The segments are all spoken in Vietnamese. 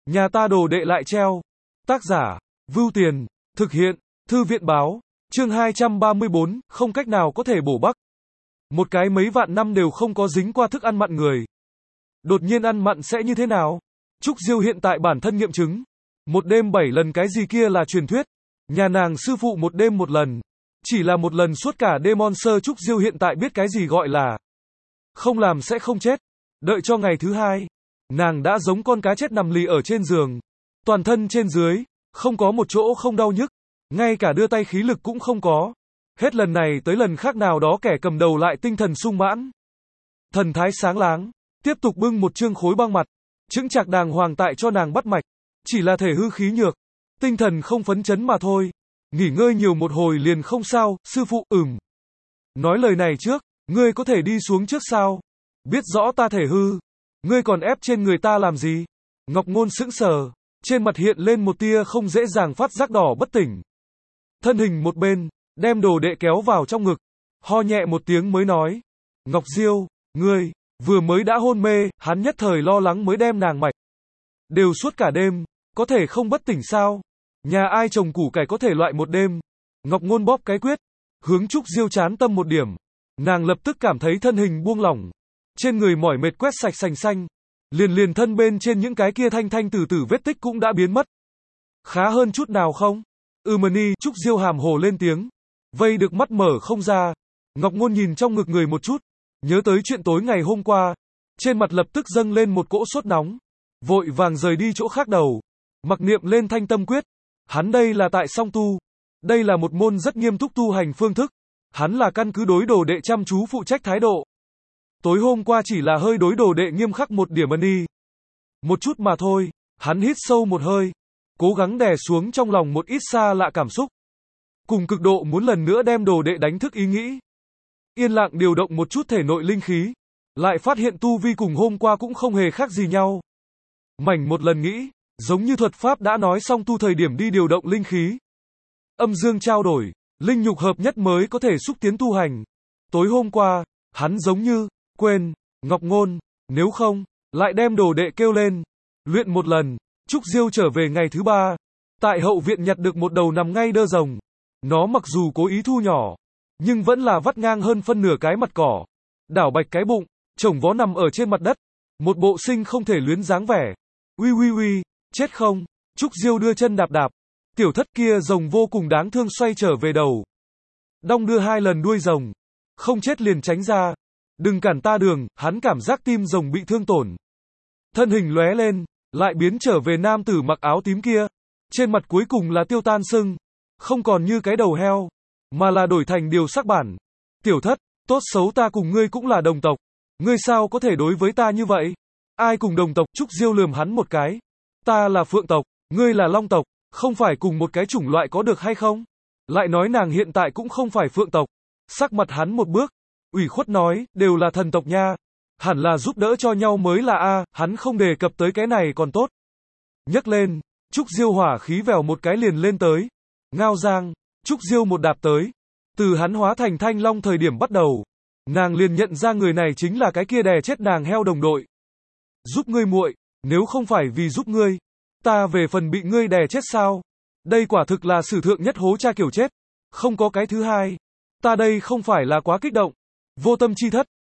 Nhà ta đồ đệ lại treo. Tác giả, Vưu Tiền, thực hiện, Thư viện báo, chương 234, không cách nào có thể bổ bắc. Một cái mấy vạn năm đều không có dính qua thức ăn mặn người. Đột nhiên ăn mặn sẽ như thế nào? Trúc Diêu hiện tại bản thân nghiệm chứng. Một đêm 7 lần cái gì kia là truyền thuyết. Nhà nàng sư phụ một đêm một lần. Chỉ là một lần suốt cả đêm Monster. Trúc Diêu hiện tại biết cái gì gọi là không làm sẽ không chết. Đợi cho ngày thứ hai, nàng đã giống con cá chết nằm lì ở trên giường. Toàn thân trên dưới, không có một chỗ không đau nhức. Ngay cả đưa tay khí lực cũng không có. Hết lần này tới lần khác nào đó kẻ cầm đầu lại tinh thần sung mãn. Thần thái sáng láng, tiếp tục bưng một chương khối băng mặt. Chững chạc đàng hoàng tại cho nàng bắt mạch. Chỉ là thể hư khí nhược. Tinh thần không phấn chấn mà thôi. Nghỉ ngơi nhiều một hồi liền không sao, sư phụ, Nói lời này trước, ngươi có thể đi xuống trước sao? Biết rõ ta thể hư. Ngươi còn ép trên người ta làm gì? Ngọc Ngôn sững sờ. Trên mặt hiện lên một tia không dễ dàng phát giác đỏ bất tỉnh. Thân hình một bên, đem đồ đệ kéo vào trong ngực. Ho nhẹ một tiếng mới nói. Ngọc Diêu, ngươi, vừa mới đã hôn mê, hắn nhất thời lo lắng mới đem nàng mạch. Đều suốt cả đêm, có thể không bất tỉnh sao? Nhà ai trồng củ cải có thể loại một đêm? Ngọc Ngôn bóp cái quyết, hướng Trúc Diêu chán tâm một điểm. Nàng lập tức cảm thấy thân hình buông lỏng. Trên người mỏi mệt quét sạch sành xanh. Liền thân bên trên những cái kia thanh thanh từ từ vết tích cũng đã biến mất. Khá hơn chút nào không? Mani, Trúc Diêu hàm hồ lên tiếng. Vây được mắt mở không ra. Ngọc Ngôn nhìn trong ngực người một chút. Nhớ tới chuyện tối ngày hôm qua. Trên mặt lập tức dâng lên một cỗ sốt nóng. Vội vàng rời đi chỗ khác đầu. Mặc niệm lên thanh tâm quyết. Hắn đây là tại song tu. Đây là một môn rất nghiêm túc tu hành phương thức. Hắn là căn cứ đối đồ đệ chăm chú phụ trách thái độ. Tối hôm qua chỉ là hơi đối đồ đệ nghiêm khắc một điểm đi. Một chút mà thôi. Hắn hít sâu một hơi. Cố gắng đè xuống trong lòng một ít xa lạ cảm xúc. Cùng cực độ muốn lần nữa đem đồ đệ đánh thức ý nghĩ. Yên lặng điều động một chút thể nội linh khí. Lại phát hiện tu vi cùng hôm qua cũng không hề khác gì nhau. Mảnh một lần nghĩ. Giống như thuật pháp đã nói xong tu thời điểm đi điều động linh khí. Âm dương trao đổi. Linh nhục hợp nhất mới có thể xúc tiến tu hành. Tối hôm qua, hắn giống như quên, Ngọc Ngôn, nếu không, lại đem đồ đệ kêu lên. Luyện một lần, Trúc Diêu trở về ngày thứ ba. Tại hậu viện nhặt được một đầu nằm ngay đơ rồng. Nó mặc dù cố ý thu nhỏ, nhưng vẫn là vắt ngang hơn phân nửa cái mặt cỏ. Đảo bạch cái bụng, chồng vó nằm ở trên mặt đất. Một bộ sinh không thể luyến dáng vẻ. Uy, chết không? Trúc Diêu đưa chân đạp đạp. Tiểu thất kia rồng vô cùng đáng thương xoay trở về đầu. Đong đưa 2 lần đuôi rồng. Không chết liền tránh ra. Đừng cản ta đường, hắn cảm giác tim rồng bị thương tổn. Thân hình lóe lên, lại biến trở về nam tử mặc áo tím kia. Trên mặt cuối cùng là tiêu tan sưng. Không còn như cái đầu heo, mà là đổi thành điều sắc bản. Tiểu thất, tốt xấu ta cùng ngươi cũng là đồng tộc. Ngươi sao có thể đối với ta như vậy? Ai cùng đồng tộc? Trúc Diêu lườm hắn một cái. Ta là phượng tộc, ngươi là long tộc, không phải cùng một cái chủng loại có được hay không? Lại nói nàng hiện tại cũng không phải phượng tộc. Sắc mặt hắn một bước, ủy khuất nói, đều là thần tộc nha. Hẳn là giúp đỡ cho nhau mới là a, hắn không đề cập tới cái này còn tốt. Nhấc lên, Trúc Diêu hỏa khí vèo một cái liền lên tới. Ngao Giang, Trúc Diêu một đạp tới. Từ hắn hóa thành thanh long thời điểm bắt đầu, nàng liền nhận ra người này chính là cái kia đè chết nàng heo đồng đội. Giúp ngươi muội, nếu không phải vì giúp ngươi, ta về phần bị ngươi đè chết sao? Đây quả thực là sử thượng nhất hố cha kiểu chết. Không có cái thứ hai. Ta đây không phải là quá kích động. Vô tâm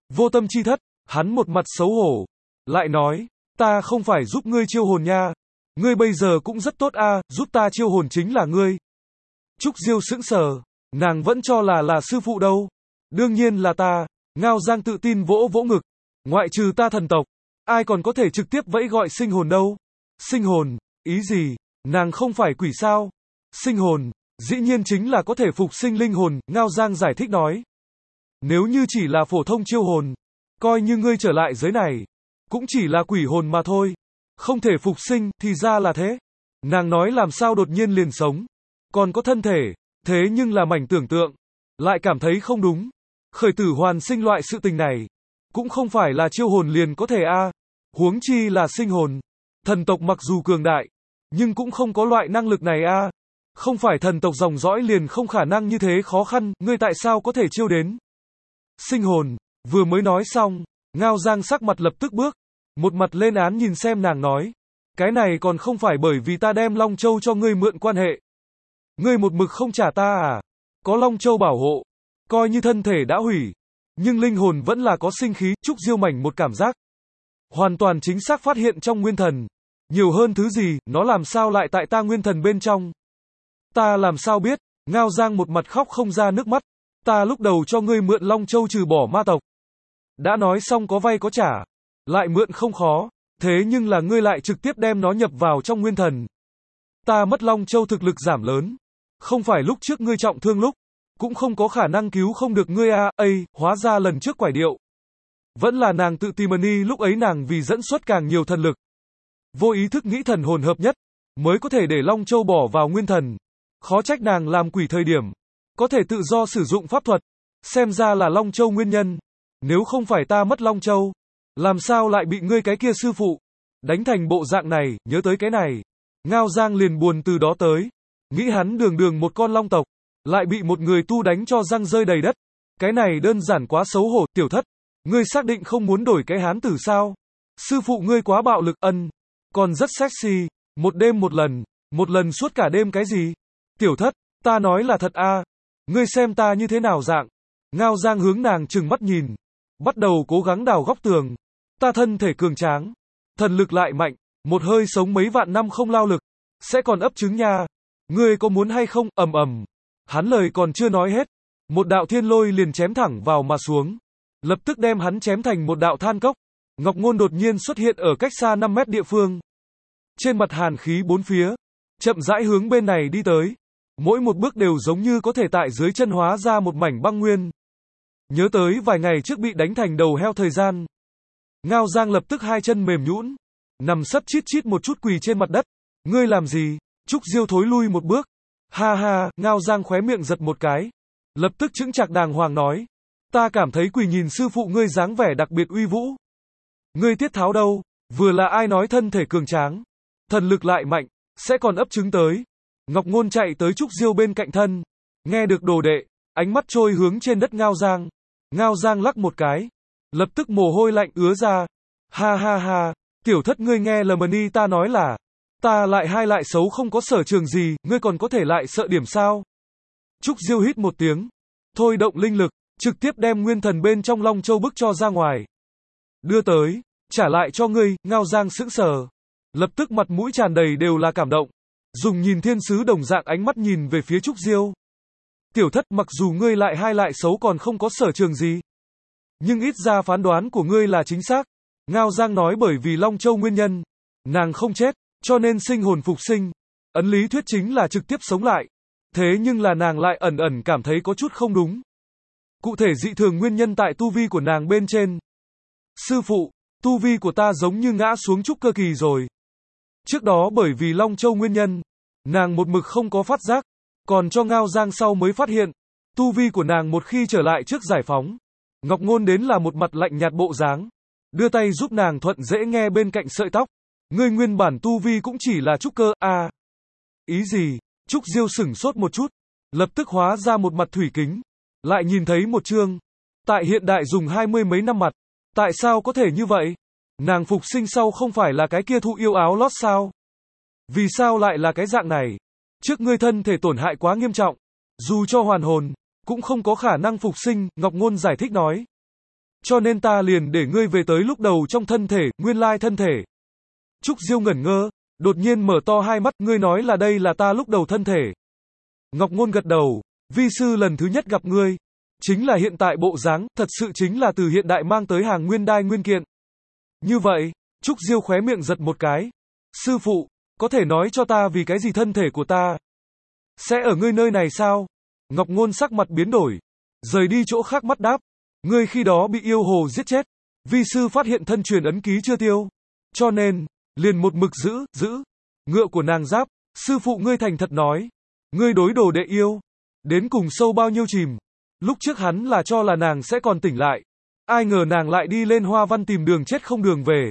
chi thất, hắn một mặt xấu hổ. Lại nói, ta không phải giúp ngươi chiêu hồn nha. Ngươi bây giờ cũng rất tốt a, giúp ta chiêu hồn chính là ngươi. Trúc Diêu sững sờ, nàng vẫn cho là sư phụ đâu. Đương nhiên là ta. Ngao Giang tự tin vỗ vỗ ngực. Ngoại trừ ta thần tộc, ai còn có thể trực tiếp vẫy gọi sinh hồn đâu. Sinh hồn, ý gì? Nàng không phải quỷ sao? Sinh hồn, dĩ nhiên chính là có thể phục sinh linh hồn, Ngao Giang giải thích nói. Nếu như chỉ là phổ thông chiêu hồn, coi như ngươi trở lại giới này, cũng chỉ là quỷ hồn mà thôi. Không thể phục sinh, thì ra là thế. Nàng nói làm sao đột nhiên liền sống. Còn có thân thể, thế nhưng là mảnh tưởng tượng. Lại cảm thấy không đúng. Khởi tử hoàn sinh loại sự tình này, cũng không phải là chiêu hồn liền có thể a. Huống chi là sinh hồn. Thần tộc mặc dù cường đại, nhưng cũng không có loại năng lực này a. Không phải thần tộc dòng dõi liền không khả năng như thế khó khăn, ngươi tại sao có thể chiêu đến? Sinh hồn, vừa mới nói xong, Ngao Giang sắc mặt lập tức bước, một mặt lên án nhìn xem nàng nói. Cái này còn không phải bởi vì ta đem Long Châu cho ngươi mượn quan hệ. Ngươi một mực không trả ta à? Có Long Châu bảo hộ, coi như thân thể đã hủy, nhưng linh hồn vẫn là có sinh khí. Trúc Diêu mảnh một cảm giác hoàn toàn chính xác phát hiện trong nguyên thần. Nhiều hơn thứ gì, nó làm sao lại tại ta nguyên thần bên trong? Ta làm sao biết? Ngao Giang một mặt khóc không ra nước mắt. Ta lúc đầu cho ngươi mượn Long Châu trừ bỏ ma tộc. Đã nói xong có vay có trả. Lại mượn không khó. Thế nhưng là ngươi lại trực tiếp đem nó nhập vào trong nguyên thần. Ta mất Long Châu thực lực giảm lớn. Không phải lúc trước ngươi trọng thương lúc. Cũng không có khả năng cứu không được ngươi à. Hóa ra lần trước quải điệu. Vẫn là nàng tự tìm ni, lúc ấy nàng vì dẫn xuất càng nhiều thần lực. Vô ý thức nghĩ thần hồn hợp nhất. Mới có thể để Long Châu bỏ vào nguyên thần. Khó trách nàng làm quỷ thời điểm. Có thể tự do sử dụng pháp thuật. Xem ra là Long Châu nguyên nhân. Nếu không phải ta mất Long Châu. Làm sao lại bị ngươi cái kia sư phụ đánh thành bộ dạng này? Nhớ tới cái này, Ngao Giang liền buồn từ đó tới. Nghĩ hắn đường đường một con long tộc. Lại bị một người tu đánh cho răng rơi đầy đất. Cái này đơn giản quá xấu hổ. Tiểu thất, ngươi xác định không muốn đổi cái hán tử sao? Sư phụ ngươi quá bạo lực. Còn rất sexy. Một đêm một lần suốt cả đêm cái gì? Tiểu thất, ta nói là thật à? Ngươi xem ta như thế nào dạng? Ngao Giang hướng nàng trừng mắt nhìn. Bắt đầu cố gắng đào góc tường. Ta thân thể cường tráng. Thần lực lại mạnh. Một hơi sống mấy vạn năm không lao lực. Sẽ còn ấp trứng nha. Ngươi có muốn hay không? Hắn lời còn chưa nói hết. Một đạo thiên lôi liền chém thẳng vào mà xuống. Lập tức đem hắn chém thành một đạo than cốc. Ngọc Ngôn đột nhiên xuất hiện ở cách xa 5 mét địa phương. Trên mặt hàn khí bốn phía. Chậm rãi hướng bên này đi tới. Mỗi một bước đều giống như có thể tại dưới chân hóa ra một mảnh băng nguyên. Nhớ tới vài ngày trước bị đánh thành đầu heo thời gian. Ngao Giang lập tức hai chân mềm nhũn, nằm sấp chít chít một chút quỳ trên mặt đất. Ngươi làm gì? Trúc Diêu thối lui một bước. Ha ha, Ngao Giang khóe miệng giật một cái. Lập tức chững chạc đàng hoàng nói. Ta cảm thấy quỳ nhìn sư phụ ngươi dáng vẻ đặc biệt uy vũ. Ngươi tiết tháo đâu? Vừa là ai nói thân thể cường tráng, thần lực lại mạnh, sẽ còn ấp trứng tới. Ngọc Ngôn chạy tới Trúc Diêu bên cạnh thân. Nghe được đồ đệ, ánh mắt trôi hướng trên đất Ngao Giang. Ngao Giang lắc một cái. Lập tức mồ hôi lạnh ứa ra. Ha ha ha, tiểu thất ngươi nghe lầm ni, ta nói là. Ta lại hai lại xấu không có sở trường gì, ngươi còn có thể lại sợ điểm sao? Trúc Diêu hít một tiếng. Thôi động linh lực, trực tiếp đem nguyên thần bên trong Long Châu bức cho ra ngoài. Đưa tới, trả lại cho ngươi. Ngao Giang sững sờ. Lập tức mặt mũi tràn đầy đều là cảm động. Dùng nhìn thiên sứ đồng dạng ánh mắt nhìn về phía Trúc Diêu. Tiểu thất, mặc dù ngươi lại hai lại xấu còn không có sở trường gì, nhưng ít ra phán đoán của ngươi là chính xác. Ngao Giang nói bởi vì Long Châu nguyên nhân, nàng không chết, cho nên sinh hồn phục sinh. Ấn lý thuyết chính là trực tiếp sống lại. Thế nhưng là nàng lại ẩn ẩn cảm thấy có chút không đúng. Cụ thể dị thường nguyên nhân tại tu vi của nàng bên trên. Sư phụ, tu vi của ta giống như ngã xuống trúc cơ kỳ rồi. Trước đó bởi vì Long Châu nguyên nhân, nàng một mực không có phát giác, còn cho Ngao Giang sau mới phát hiện. Tu vi của nàng một khi trở lại trước giải phóng. Ngọc Ngôn đến là một mặt lạnh nhạt bộ dáng. Đưa tay giúp nàng thuận dễ nghe bên cạnh sợi tóc. Ngươi nguyên bản tu vi cũng chỉ là trúc cơ, à. Ý gì? Trúc Diêu sửng sốt một chút. Lập tức hóa ra một mặt thủy kính. Lại nhìn thấy một chương. Tại hiện đại dùng 20 mấy năm mặt. Tại sao có thể như vậy? Nàng phục sinh sau không phải là cái kia thụ yêu áo lót sao? Vì sao lại là cái dạng này? Trước ngươi thân thể tổn hại quá nghiêm trọng. Dù cho hoàn hồn, cũng không có khả năng phục sinh, Ngọc Ngôn giải thích nói. Cho nên ta liền để ngươi về tới lúc đầu trong thân thể, nguyên lai thân thể. Trúc Diêu ngẩn ngơ, đột nhiên mở to hai mắt, ngươi nói là đây là ta lúc đầu thân thể. Ngọc Ngôn gật đầu, vi sư lần thứ nhất gặp ngươi. Chính là hiện tại bộ dáng, thật sự chính là từ hiện đại mang tới hàng nguyên đai nguyên kiện. Như vậy, Trúc Diêu khóe miệng giật một cái. Sư phụ, có thể nói cho ta vì cái gì thân thể của ta sẽ ở ngươi nơi này sao? Ngọc Ngôn sắc mặt biến đổi, rời đi chỗ khác mắt đáp. Ngươi khi đó bị yêu hồ giết chết. Vi sư phát hiện thân truyền ấn ký chưa tiêu. Cho nên, liền một mực giữ ngựa của nàng giáp. Sư phụ ngươi thành thật nói. Ngươi đối đồ đệ yêu. Đến cùng sâu bao nhiêu chìm. Lúc trước hắn là cho là nàng sẽ còn tỉnh lại. Ai ngờ nàng lại đi lên hoa văn tìm đường chết không đường về.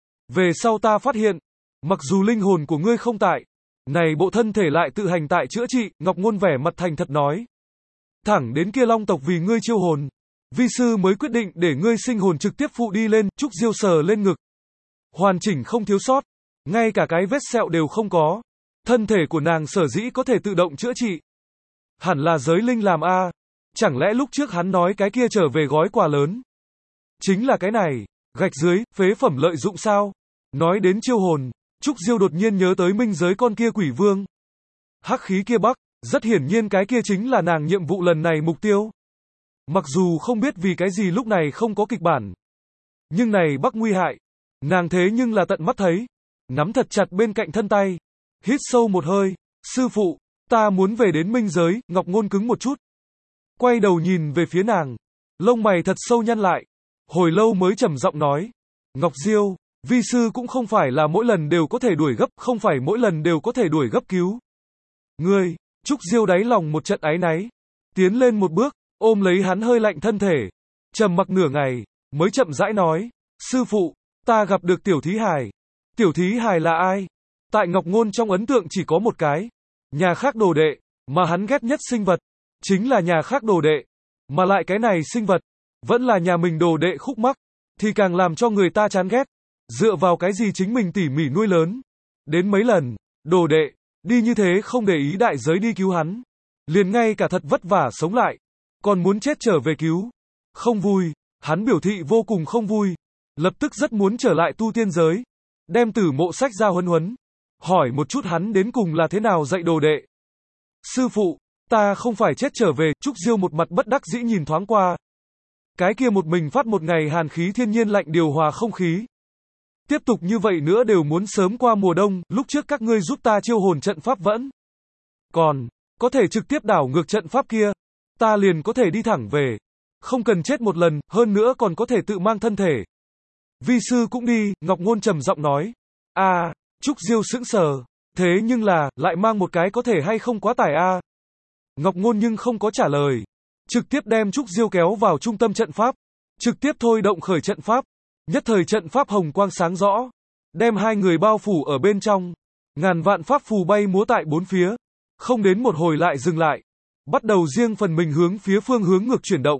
Về sau ta phát hiện. Mặc dù linh hồn của ngươi không tại. Này bộ thân thể lại tự hành tại chữa trị. Ngọc Ngôn vẻ mặt thành thật nói. Thẳng đến kia long tộc vì ngươi chiêu hồn. Vi sư mới quyết định để ngươi sinh hồn trực tiếp phụ đi lên. Trúc Diêu sờ lên ngực. Hoàn chỉnh không thiếu sót. ngay cả cái vết sẹo đều không có. Thân thể của nàng sở dĩ có thể tự động chữa trị. Hẳn là giới linh làm a. Chẳng lẽ lúc trước hắn nói cái kia trở về gói quà lớn? Chính là cái này, gạch dưới, phế phẩm lợi dụng sao? Nói đến chiêu hồn, Trúc Diêu đột nhiên nhớ tới minh giới con kia quỷ vương. Hắc khí kia bắc, rất hiển nhiên cái kia chính là nàng nhiệm vụ lần này mục tiêu. Mặc dù không biết vì cái gì lúc này không có kịch bản. Nhưng này bắc nguy hại. Nàng thế nhưng là tận mắt thấy. Nắm thật chặt bên cạnh thân tay. Hít sâu một hơi. Sư phụ, ta muốn về đến minh giới. Ngọc Ngôn cứng một chút. Quay đầu nhìn về phía nàng. Lông mày thật sâu nhăn lại. Hồi lâu mới trầm giọng nói. Ngọc Diêu, vi sư cũng không phải là mỗi lần đều có thể đuổi gấp. Không phải mỗi lần đều có thể đuổi gấp cứu. Ngươi, Trúc Diêu đáy lòng một trận áy náy. Tiến lên một bước, ôm lấy hắn hơi lạnh thân thể. Trầm mặc nửa ngày, mới chậm rãi nói. Sư phụ, ta gặp được Tiểu Thí Hài. Tiểu Thí Hài là ai? Tại Ngọc Ngôn trong ấn tượng chỉ có một cái. Nhà khác đồ đệ, mà hắn ghét nhất sinh vật. Chính là nhà khác đồ đệ. Mà lại cái này sinh vật, vẫn là nhà mình đồ đệ khúc mắc. Thì càng làm cho người ta chán ghét. Dựa vào cái gì chính mình tỉ mỉ nuôi lớn. Đến mấy lần, đồ đệ, đi như thế không để ý đại giới đi cứu hắn. Liền ngay cả thật vất vả sống lại. Còn muốn chết trở về cứu. Không vui, hắn biểu thị vô cùng không vui. Lập tức rất muốn trở lại tu tiên giới. Đem Tử Mộ sách ra huấn huấn. Hỏi một chút hắn đến cùng là thế nào dạy đồ đệ. Sư phụ, ta không phải chết trở về. Trúc Diêu một mặt bất đắc dĩ nhìn thoáng qua. Cái kia một mình phát một ngày hàn khí thiên nhiên lạnh điều hòa không khí. Tiếp tục như vậy nữa đều muốn sớm qua mùa đông. Lúc trước các ngươi giúp ta chiêu hồn trận pháp vẫn còn, có thể trực tiếp đảo ngược trận pháp kia. Ta liền có thể đi thẳng về. Không cần chết một lần, hơn nữa còn có thể tự mang thân thể. Vi sư cũng đi, Ngọc Ngôn trầm giọng nói. Trúc Diêu sững sờ. Thế nhưng là, lại mang một cái có thể hay không quá tải a. Ngọc Ngôn nhưng không có trả lời. Trực tiếp đem Trúc Diêu kéo vào trung tâm trận pháp. Trực tiếp thôi động khởi trận pháp. Nhất thời trận pháp hồng quang sáng rõ. Đem hai người bao phủ ở bên trong. Ngàn vạn pháp phù bay múa tại bốn phía. Không đến một hồi lại dừng lại. Bắt đầu riêng phần mình hướng phía phương hướng ngược chuyển động.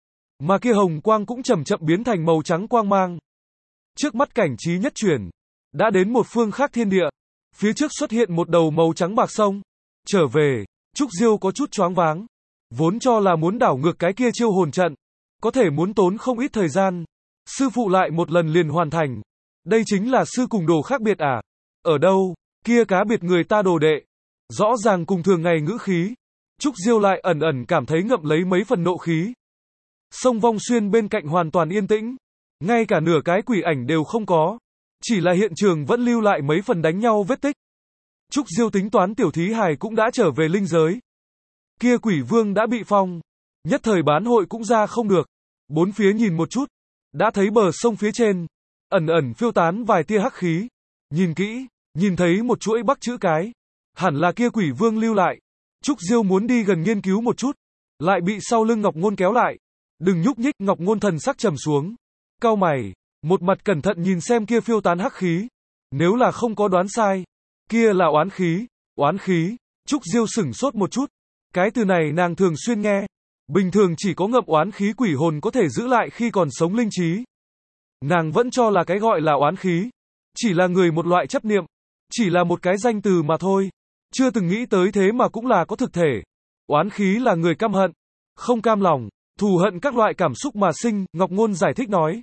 Mà kia hồng quang cũng chậm chậm biến thành màu trắng quang mang. Trước mắt cảnh trí nhất chuyển. Đã đến một phương khác thiên địa. Phía trước xuất hiện một đầu màu trắng bạc sông. Trở về, Trúc Diêu có chút choáng váng. Vốn cho là muốn đảo ngược cái kia chiêu hồn trận. Có thể muốn tốn không ít thời gian. Sư phụ lại một lần liền hoàn thành. Đây chính là sư cùng đồ khác biệt à? Ở đâu? Kia cá biệt người ta đồ đệ. Rõ ràng cùng thường ngày ngữ khí. Trúc Diêu lại ẩn ẩn cảm thấy ngậm lấy mấy phần nộ khí. Sông Vong Xuyên bên cạnh hoàn toàn yên tĩnh. Ngay cả nửa cái quỷ ảnh đều không có. Chỉ là hiện trường vẫn lưu lại mấy phần đánh nhau vết tích. Trúc Diêu tính toán Tiểu Thí Hài cũng đã trở về linh giới. Kia quỷ vương đã bị phong. Nhất thời bán hội cũng ra không được. Bốn phía nhìn một chút. Đã thấy bờ sông phía trên. Ẩn ẩn phiêu tán vài tia hắc khí. Nhìn kỹ, nhìn thấy một chuỗi bắc chữ cái. Hẳn là kia quỷ vương lưu lại. Trúc Diêu muốn đi gần nghiên cứu một chút. Lại bị sau lưng Ngọc Ngôn kéo lại. Đừng nhúc nhích. Ngọc Ngôn thần sắc trầm xuống. Cau mày. Một mặt cẩn thận nhìn xem kia phiêu tán hắc khí. Nếu là không có đoán sai. Kia là oán khí. Oán khí. Trúc Diêu sửng sốt một chút. Cái từ này nàng thường xuyên nghe. Bình thường chỉ có ngậm oán khí quỷ hồn có thể giữ lại khi còn sống linh trí. Nàng vẫn cho là cái gọi là oán khí. Chỉ là người một loại chấp niệm. Chỉ là một cái danh từ mà thôi. Chưa từng nghĩ tới thế mà cũng là có thực thể. Oán khí là người căm hận. Không cam lòng. Thù hận các loại cảm xúc mà sinh. Ngọc Ngôn giải thích nói.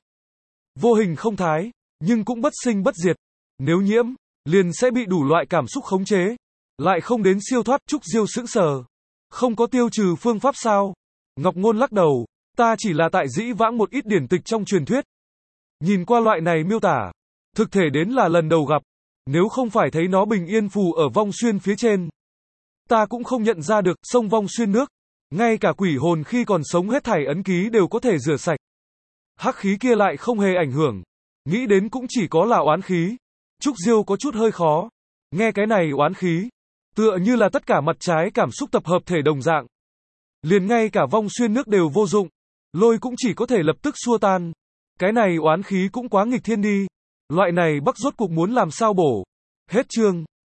Vô hình không thái. Nhưng cũng bất sinh bất diệt. Nếu nhiễm, liền sẽ bị đủ loại cảm xúc khống chế. Lại không đến siêu thoát. Trúc Diêu sững sờ. Không có tiêu trừ phương pháp sao? Ngọc Ngôn lắc đầu. Ta chỉ là tại dĩ vãng một ít điển tịch trong truyền thuyết. Nhìn qua loại này miêu tả. Thực thể đến là lần đầu gặp. Nếu không phải thấy nó bình yên phù ở Vong Xuyên phía trên. Ta cũng không nhận ra được sông Vong Xuyên nước. Ngay cả quỷ hồn khi còn sống hết thảy ấn ký đều có thể rửa sạch. Hắc khí kia lại không hề ảnh hưởng. Nghĩ đến cũng chỉ có là oán khí. Trúc Diêu có chút hơi khó. Nghe cái này oán khí. Tựa như là tất cả mặt trái cảm xúc tập hợp thể đồng dạng. Liền ngay cả Vong Xuyên nước đều vô dụng. Lôi cũng chỉ có thể lập tức xua tan. Cái này oán khí cũng quá nghịch thiên đi. Loại này Bắc rốt cuộc muốn làm sao bổ. Hết chương.